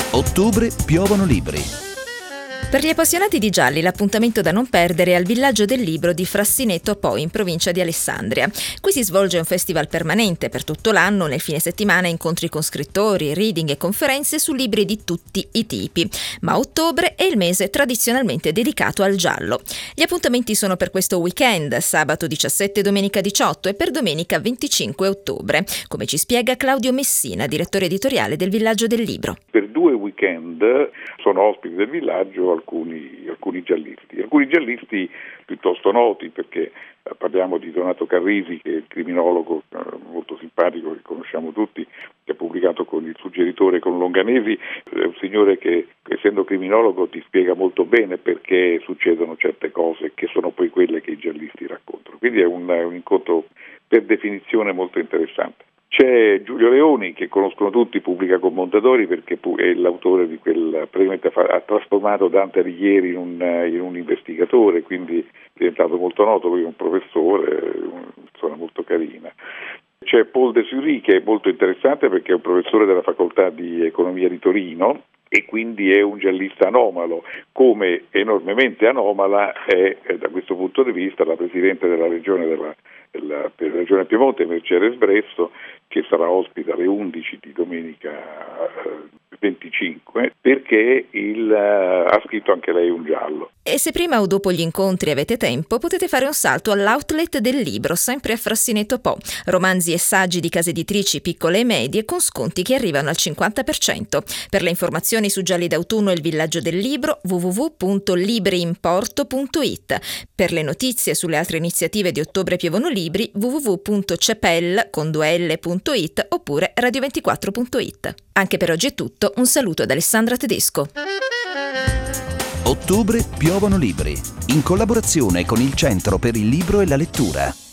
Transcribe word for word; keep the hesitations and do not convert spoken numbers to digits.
Ottobre piovono libri. Per gli appassionati di gialli, l'appuntamento da non perdere è al Villaggio del Libro di Frassineto Po, in provincia di Alessandria. Qui si svolge un festival permanente per tutto l'anno, nel fine settimana incontri con scrittori, reading e conferenze su libri di tutti i tipi. Ma ottobre è il mese tradizionalmente dedicato al giallo. Gli appuntamenti sono per questo weekend, sabato diciassette e domenica diciotto, e per domenica venticinque ottobre, come ci spiega Claudio Messina, direttore editoriale del Villaggio del Libro. Per due weekend sono ospiti del villaggio alcuni, alcuni giallisti, alcuni giallisti piuttosto noti, perché eh, parliamo di Donato Carrisi, che è il criminologo eh, molto simpatico che conosciamo tutti, che ha pubblicato con il Suggeritore con Longanesi, è un signore che, essendo criminologo, ti spiega molto bene perché succedono certe cose che sono poi quelle che i giallisti raccontano, quindi è un, un incontro per definizione molto interessante. C'è Giulio Leoni, che conoscono tutti, pubblica con Mondadori perché è l'autore di quel, praticamente ha trasformato Dante Alighieri in un, in un investigatore, quindi è diventato molto noto, lui è un professore, una persona molto carina. C'è Paul De Sury, che è molto interessante perché è un professore della facoltà di economia di Torino e quindi è un giallista anomalo, come enormemente anomala è eh, da questo punto di vista la Presidente della Regione della, della, della Regione Piemonte, Mercedes Bresso, che sarà ospite alle undici di domenica eh, venticinque, perché il, uh, ha scritto anche lei un giallo. E se prima o dopo gli incontri avete tempo, potete fare un salto all'outlet del libro, sempre a Frassineto Po. Romanzi e saggi di case editrici piccole e medie con sconti che arrivano al cinquanta per cento. Per le informazioni su Gialli d'autunno e il Villaggio del Libro, w w w punto libriimporto punto i t. Per le notizie sulle altre iniziative di Ottobre piovono libri, w w w punto cepel con due l punto i t oppure radio ventiquattro punto i t. Anche per oggi è tutto, un saluto da Alessandra Tedesco. Ottobre piovono libri, in collaborazione con il Centro per il Libro e la Lettura.